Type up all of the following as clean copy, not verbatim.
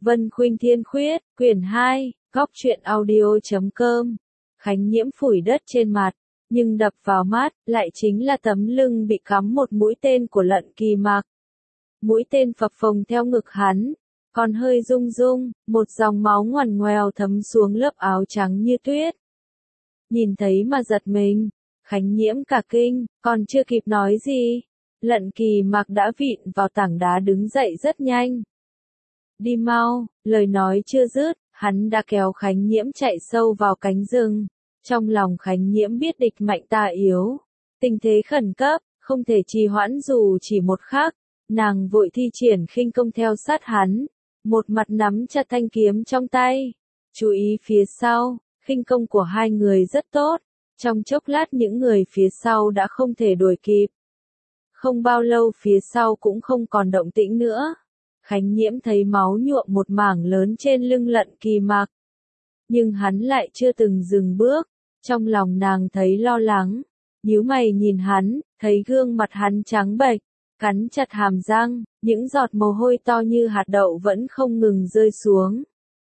Vân Khuynh Thiên Khuyết, quyển 2, góc truyện audio.com. Khánh Nhiễm phủi đất trên mặt, nhưng đập vào mắt, lại chính là tấm lưng bị cắm một mũi tên của Lận Kỳ Mặc. Mũi tên phập phồng theo ngực hắn, còn hơi rung rung, một dòng máu ngoằn ngoèo thấm xuống lớp áo trắng như tuyết. Nhìn thấy mà giật mình, Khánh Nhiễm cả kinh, còn chưa kịp nói gì, Lận Kỳ Mặc đã vịn vào tảng đá đứng dậy rất nhanh. Đi mau, lời nói chưa dứt, hắn đã kéo Khánh Nhiễm chạy sâu vào cánh rừng. Trong lòng Khánh Nhiễm biết địch mạnh ta yếu. Tình thế khẩn cấp, không thể trì hoãn dù chỉ một khắc. Nàng vội thi triển khinh công theo sát hắn. Một mặt nắm chặt thanh kiếm trong tay. Chú ý phía sau, khinh công của hai người rất tốt. Trong chốc lát những người phía sau đã không thể đuổi kịp. Không bao lâu phía sau cũng không còn động tĩnh nữa. Khánh Nhiễm thấy máu nhuộm một mảng lớn trên lưng Lận Kỳ Mặc. Nhưng hắn lại chưa từng dừng bước, trong lòng nàng thấy lo lắng, nhíu mày nhìn hắn, thấy gương mặt hắn trắng bệch, cắn chặt hàm răng, những giọt mồ hôi to như hạt đậu vẫn không ngừng rơi xuống.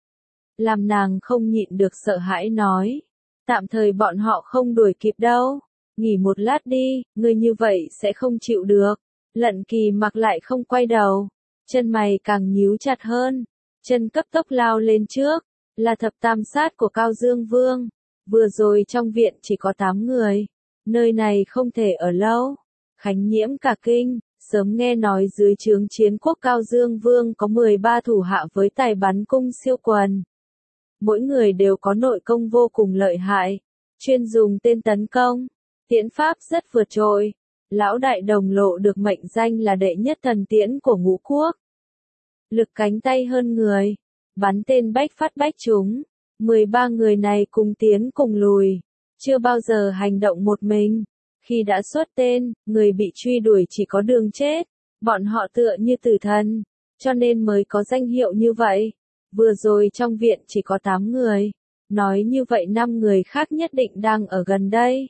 Làm nàng không nhịn được sợ hãi nói, tạm thời bọn họ không đuổi kịp đâu, nghỉ một lát đi, ngươi như vậy sẽ không chịu được. Lận Kỳ Mặc lại không quay đầu. Chân mày càng nhíu chặt hơn, chân cấp tốc lao lên trước, là thập tam sát của Cao Dương Vương. Vừa rồi trong viện chỉ có 8 người, nơi này không thể ở lâu. Khánh Nhiễm cả kinh, sớm nghe nói dưới trướng chiến quốc Cao Dương Vương có 13 thủ hạ với tài bắn cung siêu quần. Mỗi người đều có nội công vô cùng lợi hại, chuyên dùng tên tấn công, tiễn pháp rất vượt trội. Lão đại Đồng Lộ được mệnh danh là đệ nhất thần tiễn của ngũ quốc. Lực cánh tay hơn người, bắn tên bách phát bách trúng, 13 người này cùng tiến cùng lùi, chưa bao giờ hành động một mình. Khi đã xuất tên, người bị truy đuổi chỉ có đường chết, bọn họ tựa như tử thần, cho nên mới có danh hiệu như vậy. Vừa rồi trong viện chỉ có 8 người, nói như vậy 5 người khác nhất định đang ở gần đây.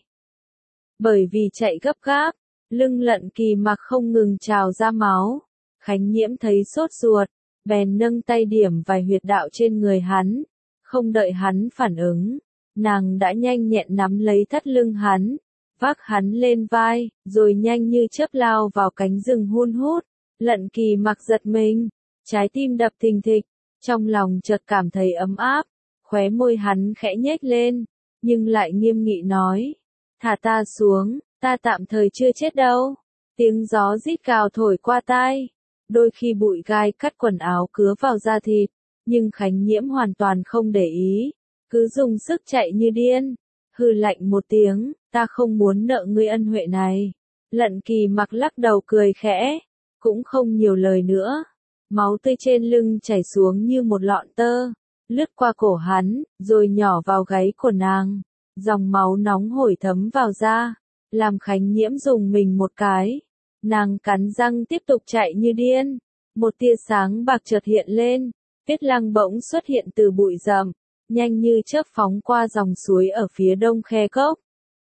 Bởi vì chạy gấp gáp, lưng Lận Kỳ Mặc không ngừng trào ra máu. Khánh Nhiễm thấy sốt ruột, bèn nâng tay điểm vài huyệt đạo trên người hắn. Không đợi hắn phản ứng, nàng đã nhanh nhẹn nắm lấy thắt lưng hắn, vác hắn lên vai, rồi nhanh như chớp lao vào cánh rừng hun hút. Lận Kỳ Mặc giật mình, trái tim đập thình thịch, trong lòng chợt cảm thấy ấm áp, khóe môi hắn khẽ nhếch lên, nhưng lại nghiêm nghị nói, thả ta xuống. Ta tạm thời chưa chết đâu. Tiếng gió rít cào thổi qua tai. Đôi khi bụi gai cắt quần áo cứa vào da thịt. Nhưng Khánh Nhiễm hoàn toàn không để ý. Cứ dùng sức chạy như điên. Hừ lạnh một tiếng, ta không muốn nợ ngươi ân huệ này. Lận Kỳ Mặc lắc đầu cười khẽ. Cũng không nhiều lời nữa. Máu tươi trên lưng chảy xuống như một lọn tơ. Lướt qua cổ hắn, rồi nhỏ vào gáy của nàng. Dòng máu nóng hổi thấm vào da. Làm Khánh Nhiễm dùng mình một cái. Nàng cắn răng tiếp tục chạy như điên. Một tia sáng bạc chợt hiện lên. Tuyết Lăng bỗng xuất hiện từ bụi rậm, nhanh như chớp phóng qua dòng suối ở phía đông khe cốc.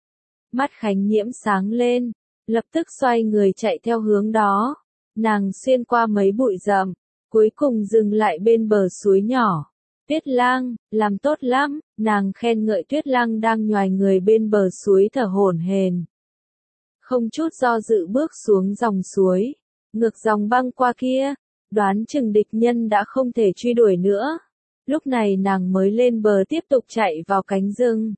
Mắt Khánh Nhiễm sáng lên, lập tức xoay người chạy theo hướng đó. Nàng xuyên qua mấy bụi rậm, cuối cùng dừng lại bên bờ suối nhỏ. Tuyết Lăng, làm tốt lắm, nàng khen ngợi Tuyết Lăng đang nhoài người bên bờ suối thở hổn hển. Không chút do dự bước xuống dòng suối, ngược dòng băng qua kia, đoán chừng địch nhân đã không thể truy đuổi nữa. Lúc này nàng mới lên bờ tiếp tục chạy vào cánh rừng.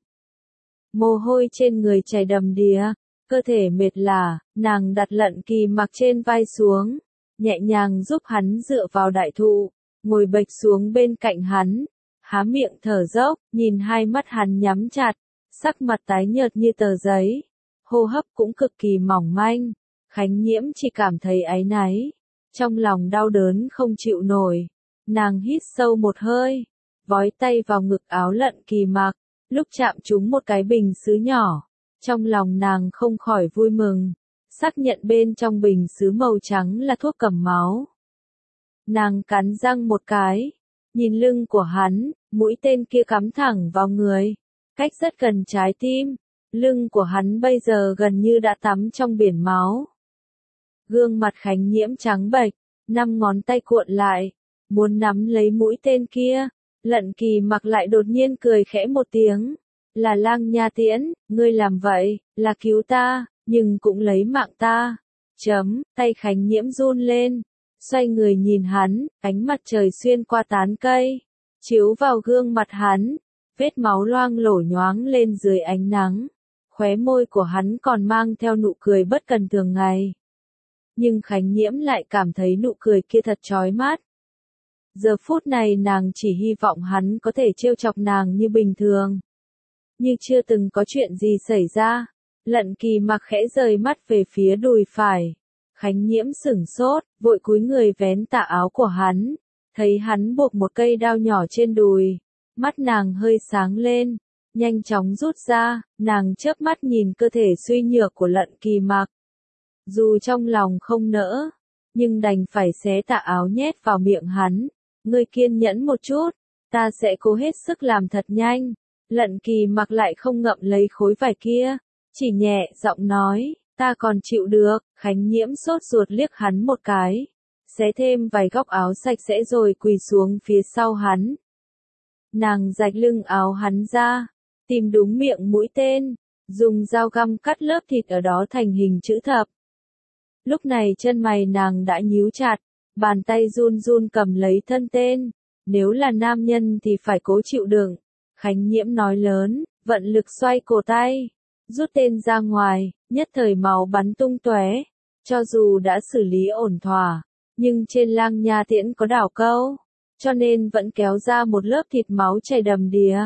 Mồ hôi trên người chảy đầm đìa, cơ thể mệt lả, nàng đặt Lận Kỳ Mặc trên vai xuống, nhẹ nhàng giúp hắn dựa vào đại thụ, ngồi bệt xuống bên cạnh hắn, há miệng thở dốc, nhìn hai mắt hắn nhắm chặt, sắc mặt tái nhợt như tờ giấy. Hô hấp cũng cực kỳ mỏng manh, Khánh Nhiễm chỉ cảm thấy áy náy, trong lòng đau đớn không chịu nổi. Nàng hít sâu một hơi, vói tay vào ngực áo Lận Kỳ Mặc, lúc chạm trúng một cái bình sứ nhỏ, trong lòng nàng không khỏi vui mừng, xác nhận bên trong bình sứ màu trắng là thuốc cầm máu. Nàng cắn răng một cái, nhìn lưng của hắn, mũi tên kia cắm thẳng vào người, cách rất gần trái tim. Lưng của hắn bây giờ gần như đã tắm trong biển máu. Gương mặt Khánh Nhiễm trắng bệch, 5 ngón tay cuộn lại, muốn nắm lấy mũi tên kia. Lận Kỳ Mặc lại đột nhiên cười khẽ một tiếng. Là Lang Nha Tiễn, ngươi làm vậy, là cứu ta, nhưng cũng lấy mạng ta. Tay Khánh Nhiễm run lên, xoay người nhìn hắn, ánh mặt trời xuyên qua tán cây, chiếu vào gương mặt hắn, vết máu loang lổ nhoáng lên dưới ánh nắng. Khóe môi của hắn còn mang theo nụ cười bất cần thường ngày. Nhưng Khánh Nhiễm lại cảm thấy nụ cười kia thật chói mắt. Giờ phút này nàng chỉ hy vọng hắn có thể trêu chọc nàng như bình thường. Như chưa từng có chuyện gì xảy ra. Lận Kỳ Mặc khẽ rời mắt về phía đùi phải. Khánh Nhiễm sửng sốt, vội cúi người vén tà áo của hắn. Thấy hắn buộc một cây đao nhỏ trên đùi. Mắt nàng hơi sáng lên. Nhanh chóng rút ra, nàng chớp mắt nhìn cơ thể suy nhược của Lận Kỳ Mặc. Dù trong lòng không nỡ, nhưng đành phải xé tà áo nhét vào miệng hắn. Ngươi kiên nhẫn một chút, ta sẽ cố hết sức làm thật nhanh. Lận Kỳ Mặc lại không ngậm lấy khối vải kia, chỉ nhẹ giọng nói, ta còn chịu được. Khánh Nhiễm sốt ruột liếc hắn một cái, xé thêm vài góc áo sạch sẽ rồi quỳ xuống phía sau hắn. Nàng rạch lưng áo hắn ra, tìm đúng miệng mũi tên, dùng dao găm cắt lớp thịt ở đó thành hình chữ thập. Lúc này chân mày nàng đã nhíu chặt, bàn tay run run cầm lấy thân tên. Nếu là nam nhân thì phải cố chịu đựng. Khánh Nhiễm nói lớn, vận lực xoay cổ tay, rút tên ra ngoài, nhất thời máu bắn tung tóe. Cho dù đã xử lý ổn thỏa, nhưng trên Lang Nha Tiễn có đảo câu, cho nên vẫn kéo ra một lớp thịt máu chảy đầm đìa.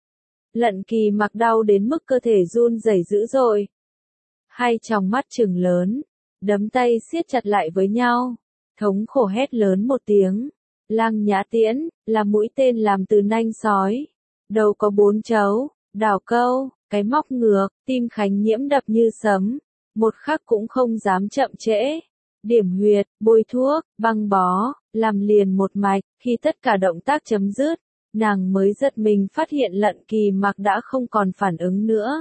Lận Kỳ Mặc đau đến mức cơ thể run rẩy dữ dội. Hai tròng mắt trừng lớn, đấm tay siết chặt lại với nhau, thống khổ hét lớn một tiếng. Lang Nha Tiễn, là mũi tên làm từ nanh sói. Đầu có 4 chấu, đảo câu, cái móc ngược, tim Khánh Nhiễm đập như sấm. Một khắc cũng không dám chậm trễ. Điểm huyệt, bôi thuốc, băng bó, làm liền một mạch. Khi tất cả động tác chấm dứt, nàng mới giật mình phát hiện Lận Kỳ Mặc đã không còn phản ứng nữa.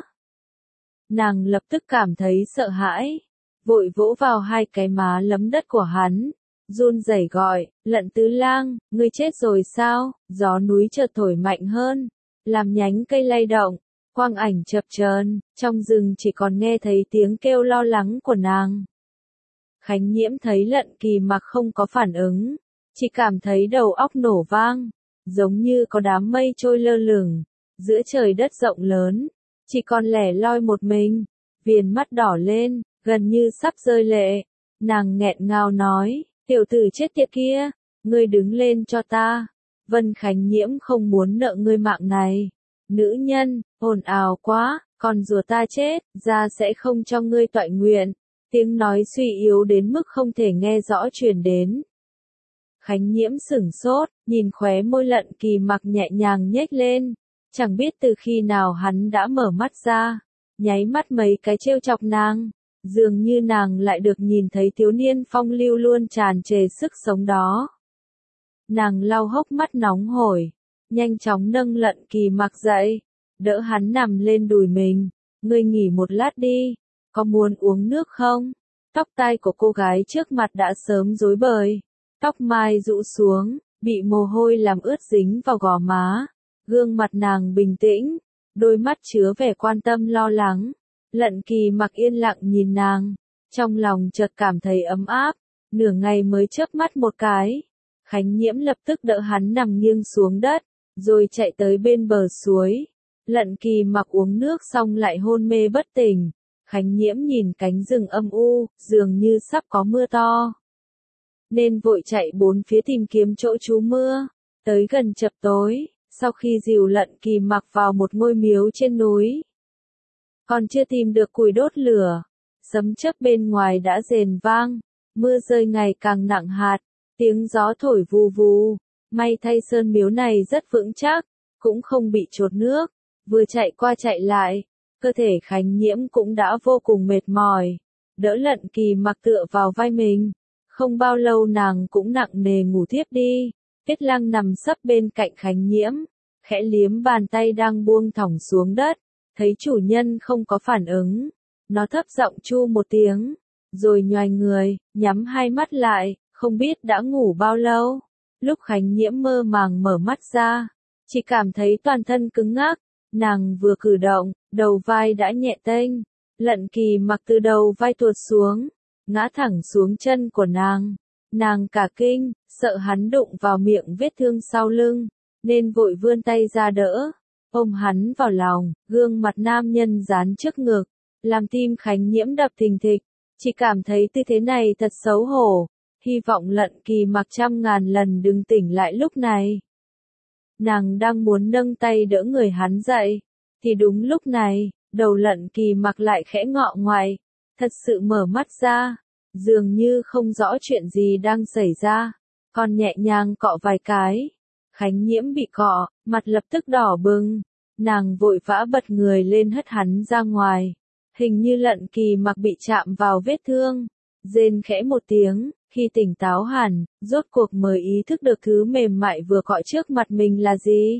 Nàng lập tức cảm thấy sợ hãi, vội vỗ vào hai cái má lấm đất của hắn, run rẩy gọi, Lận Tứ Lang, ngươi chết rồi sao? Gió núi chợt thổi mạnh hơn, làm nhánh cây lay động, quang ảnh chập chờn, trong rừng chỉ còn nghe thấy tiếng kêu lo lắng của nàng. Khánh Nhiễm thấy Lận Kỳ Mặc không có phản ứng, chỉ cảm thấy đầu óc nổ vang, giống như có đám mây trôi lơ lửng giữa trời đất rộng lớn, chỉ còn lẻ loi một mình. Viền mắt đỏ lên, gần như sắp rơi lệ. Nàng nghẹn ngào nói, tiểu tử chết tiệt kia, ngươi đứng lên cho ta. Vân Khánh Nhiễm không muốn nợ ngươi mạng này. Nữ nhân, ồn ào quá, còn rùa ta chết, ra sẽ không cho ngươi toại nguyện. Tiếng nói suy yếu đến mức không thể nghe rõ truyền đến. Khánh Nhiễm sửng sốt, nhìn khóe môi Lận Kỳ Mặc nhẹ nhàng nhếch lên. Chẳng biết từ khi nào hắn đã mở mắt ra, nháy mắt mấy cái trêu chọc nàng. Dường như nàng lại được nhìn thấy thiếu niên phong lưu luôn tràn trề sức sống đó. Nàng lau hốc mắt nóng hổi, nhanh chóng nâng Lận Kỳ Mặc dậy, đỡ hắn nằm lên đùi mình. Ngươi nghỉ một lát đi, có muốn uống nước không? Tóc tai của cô gái trước mặt đã sớm rối bời, tóc mai rũ xuống, bị mồ hôi làm ướt dính vào gò má. Gương mặt nàng bình tĩnh, đôi mắt chứa vẻ quan tâm lo lắng. Lận Kỳ Mặc yên lặng nhìn nàng, trong lòng chợt cảm thấy ấm áp, nửa ngày mới chớp mắt một cái. Khánh Nhiễm lập tức đỡ hắn nằm nghiêng xuống đất, rồi chạy tới bên bờ suối. Lận Kỳ Mặc uống nước xong lại hôn mê bất tỉnh. Khánh Nhiễm nhìn cánh rừng âm u, dường như sắp có mưa to, nên vội chạy bốn phía tìm kiếm chỗ trú mưa. Tới gần chập tối, sau khi dìu Lận Kỳ Mặc vào một ngôi miếu trên núi, còn chưa tìm được củi đốt lửa, sấm chớp bên ngoài đã rền vang, mưa rơi ngày càng nặng hạt, tiếng gió thổi vù vù. May thay sơn miếu này rất vững chắc, cũng không bị trột nước. Vừa chạy qua chạy lại, cơ thể Khánh Nhiễm cũng đã vô cùng mệt mỏi, đỡ Lận Kỳ Mặc tựa vào vai mình. Không bao lâu nàng cũng nặng nề ngủ thiếp đi. Tiết Lăng nằm sấp bên cạnh Khánh Nhiễm, khẽ liếm bàn tay đang buông thõng xuống đất, thấy chủ nhân không có phản ứng, nó thấp giọng chu một tiếng, rồi nhoài người, nhắm hai mắt lại, không biết đã ngủ bao lâu. Lúc Khánh Nhiễm mơ màng mở mắt ra, chỉ cảm thấy toàn thân cứng ngắc, nàng vừa cử động, đầu vai đã nhẹ tênh, Lận Kỳ Mặc từ đầu vai tuột xuống, ngã thẳng xuống chân của nàng. Nàng cả kinh, sợ hắn đụng vào miệng vết thương sau lưng, nên vội vươn tay ra đỡ, ôm hắn vào lòng, gương mặt nam nhân dán trước ngực, làm tim Khánh Nhiễm đập thình thịch, chỉ cảm thấy tư thế này thật xấu hổ, hy vọng Lận Kỳ Mặc trăm ngàn lần đừng tỉnh lại lúc này. Nàng đang muốn nâng tay đỡ người hắn dậy, thì đúng lúc này, đầu Lận Kỳ Mặc lại khẽ ngọ ngoại, thật sự mở mắt ra, dường như không rõ chuyện gì đang xảy ra, còn nhẹ nhàng cọ vài cái. Khánh Nhiễm bị cọ, mặt lập tức đỏ bừng, nàng vội vã bật người lên hất hắn ra ngoài. Hình như Lận Kỳ Mặc bị chạm vào vết thương, rên khẽ một tiếng, khi tỉnh táo hẳn, rốt cuộc mới ý thức được thứ mềm mại vừa cọ trước mặt mình là gì.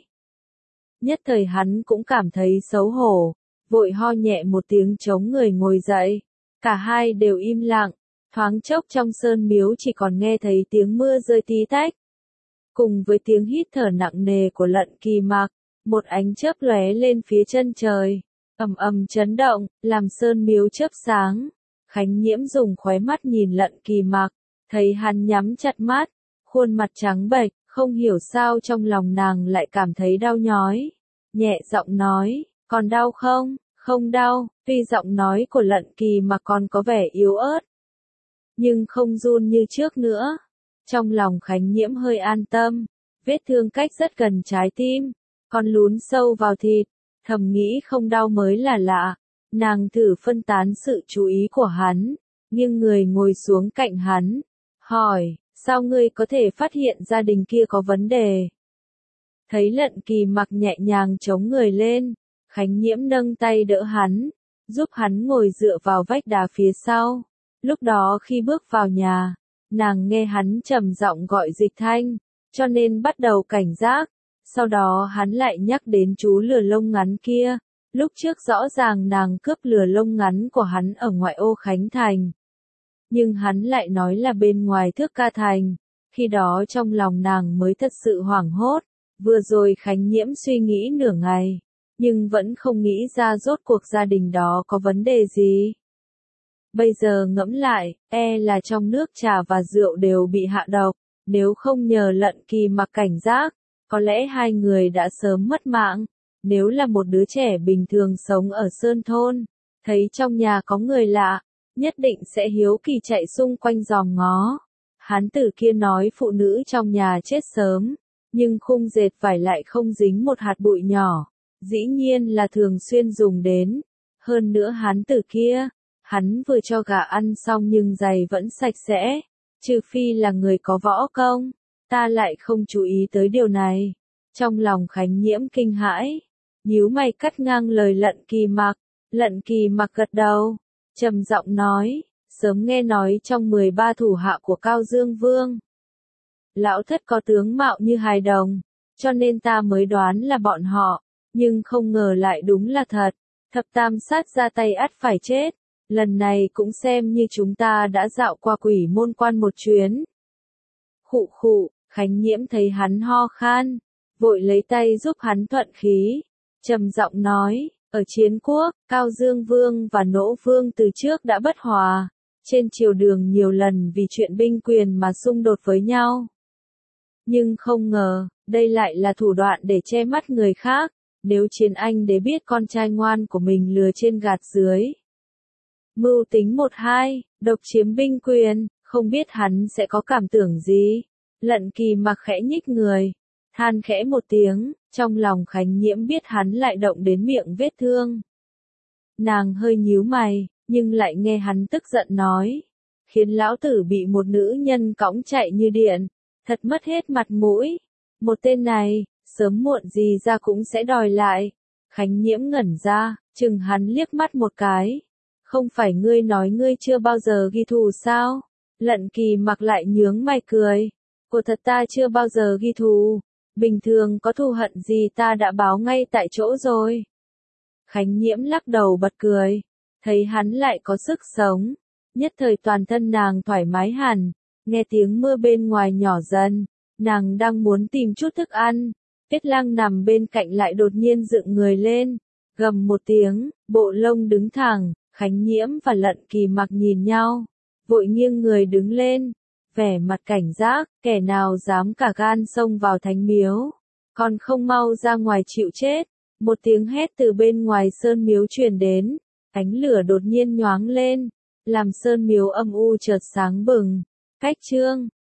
Nhất thời hắn cũng cảm thấy xấu hổ, vội ho nhẹ một tiếng chống người ngồi dậy. Cả hai đều im lặng, thoáng chốc trong sơn miếu chỉ còn nghe thấy tiếng mưa rơi tí tách. Cùng với tiếng hít thở nặng nề của Lận Kỳ Mặc, một ánh chớp lóe lên phía chân trời, ầm ầm chấn động, làm sơn miếu chớp sáng. Khánh Nhiễm dùng khóe mắt nhìn Lận Kỳ Mặc, thấy hắn nhắm chặt mắt, khuôn mặt trắng bệch, không hiểu sao trong lòng nàng lại cảm thấy đau nhói. Nhẹ giọng nói, còn đau không? Không đau, tuy giọng nói của Lận Kỳ Mặc còn có vẻ yếu ớt, nhưng không run như trước nữa. Trong lòng Khánh Nhiễm hơi an tâm, vết thương cách rất gần trái tim, còn lún sâu vào thịt, thầm nghĩ không đau mới là lạ. Nàng thử phân tán sự chú ý của hắn, nghiêng người ngồi xuống cạnh hắn, hỏi, sao ngươi có thể phát hiện gia đình kia có vấn đề? Thấy Lận Kỳ Mặc nhẹ nhàng chống người lên, Khánh Nhiễm nâng tay đỡ hắn, giúp hắn ngồi dựa vào vách đá phía sau. Lúc đó khi bước vào nhà, nàng nghe hắn trầm giọng gọi Dịch Thanh, cho nên bắt đầu cảnh giác. Sau đó hắn lại nhắc đến chú lừa lông ngắn kia. Lúc trước rõ ràng nàng cướp lừa lông ngắn của hắn ở ngoại ô Khánh Thành. Nhưng hắn lại nói là bên ngoài Thước Ca Thành. Khi đó trong lòng nàng mới thật sự hoảng hốt. Vừa rồi Khánh Nhiễm suy nghĩ nửa ngày, nhưng vẫn không nghĩ ra rốt cuộc gia đình đó có vấn đề gì. Bây giờ ngẫm lại, là trong nước trà và rượu đều bị hạ độc, nếu không nhờ Lận Kỳ Mặc cảnh giác, có lẽ hai người đã sớm mất mạng. Nếu là một đứa trẻ bình thường sống ở Sơn Thôn, thấy trong nhà có người lạ, nhất định sẽ hiếu kỳ chạy xung quanh dòm ngó. Hán tử kia nói phụ nữ trong nhà chết sớm, nhưng khung dệt vải lại không dính một hạt bụi nhỏ, dĩ nhiên là thường xuyên dùng đến. Hơn nữa hán tử kia, hắn vừa cho gà ăn xong nhưng giày vẫn sạch sẽ, trừ phi là người có võ công, ta lại không chú ý tới điều này. Trong lòng Khánh Nhiễm kinh hãi, nhíu mày cắt ngang lời Lận Kỳ Mặc. Lận Kỳ Mặc gật đầu, trầm giọng nói, sớm nghe nói trong 13 thủ hạ của Cao Dương Vương, lão thất có tướng mạo như hài đồng, cho nên ta mới đoán là bọn họ, nhưng không ngờ lại đúng là thật. Thập tam sát ra tay ắt phải chết, lần này cũng xem như chúng ta đã dạo qua Quỷ Môn Quan một chuyến. Khụ khụ, Khánh Nhiễm thấy hắn ho khan, vội lấy tay giúp hắn thuận khí, trầm giọng nói, ở Chiến Quốc, Cao Dương Vương và Nỗ Vương từ trước đã bất hòa, trên triều đường nhiều lần vì chuyện binh quyền mà xung đột với nhau. Nhưng không ngờ, đây lại là thủ đoạn để che mắt người khác, nếu Chiến Anh đế biết con trai ngoan của mình lừa trên gạt dưới. Mưu tính 1-2, độc chiếm binh quyền, không biết hắn sẽ có cảm tưởng gì. Lận Kỳ Mặc khẽ nhích người, than khẽ một tiếng, trong lòng Khánh Nhiễm biết hắn lại động đến miệng vết thương. Nàng hơi nhíu mày, nhưng lại nghe hắn tức giận nói, khiến lão tử bị một nữ nhân cõng chạy như điện, thật mất hết mặt mũi. Một tên này, sớm muộn gì ra cũng sẽ đòi lại. Khánh Nhiễm ngẩn ra, chừng hắn liếc mắt một cái. Không phải ngươi nói ngươi chưa bao giờ ghi thù sao? Lận Kỳ Mặc lại nhướng mày cười. Của thật ta chưa bao giờ ghi thù. Bình thường có thù hận gì ta đã báo ngay tại chỗ rồi. Khánh Nhiễm lắc đầu bật cười. Thấy hắn lại có sức sống. Nhất thời toàn thân nàng thoải mái hẳn. Nghe tiếng mưa bên ngoài nhỏ dần. Nàng đang muốn tìm chút thức ăn, Tuyết Lăng nằm bên cạnh lại đột nhiên dựng người lên, gầm một tiếng, bộ lông đứng thẳng, Khánh Nhiễm và Lận Kỳ Mặc nhìn nhau, vội nghiêng người đứng lên, vẻ mặt cảnh giác, kẻ nào dám cả gan xông vào thánh miếu, còn không mau ra ngoài chịu chết. Một tiếng hét từ bên ngoài sơn miếu truyền đến, ánh lửa đột nhiên nhoáng lên, làm sơn miếu âm u chợt sáng bừng. Cách chương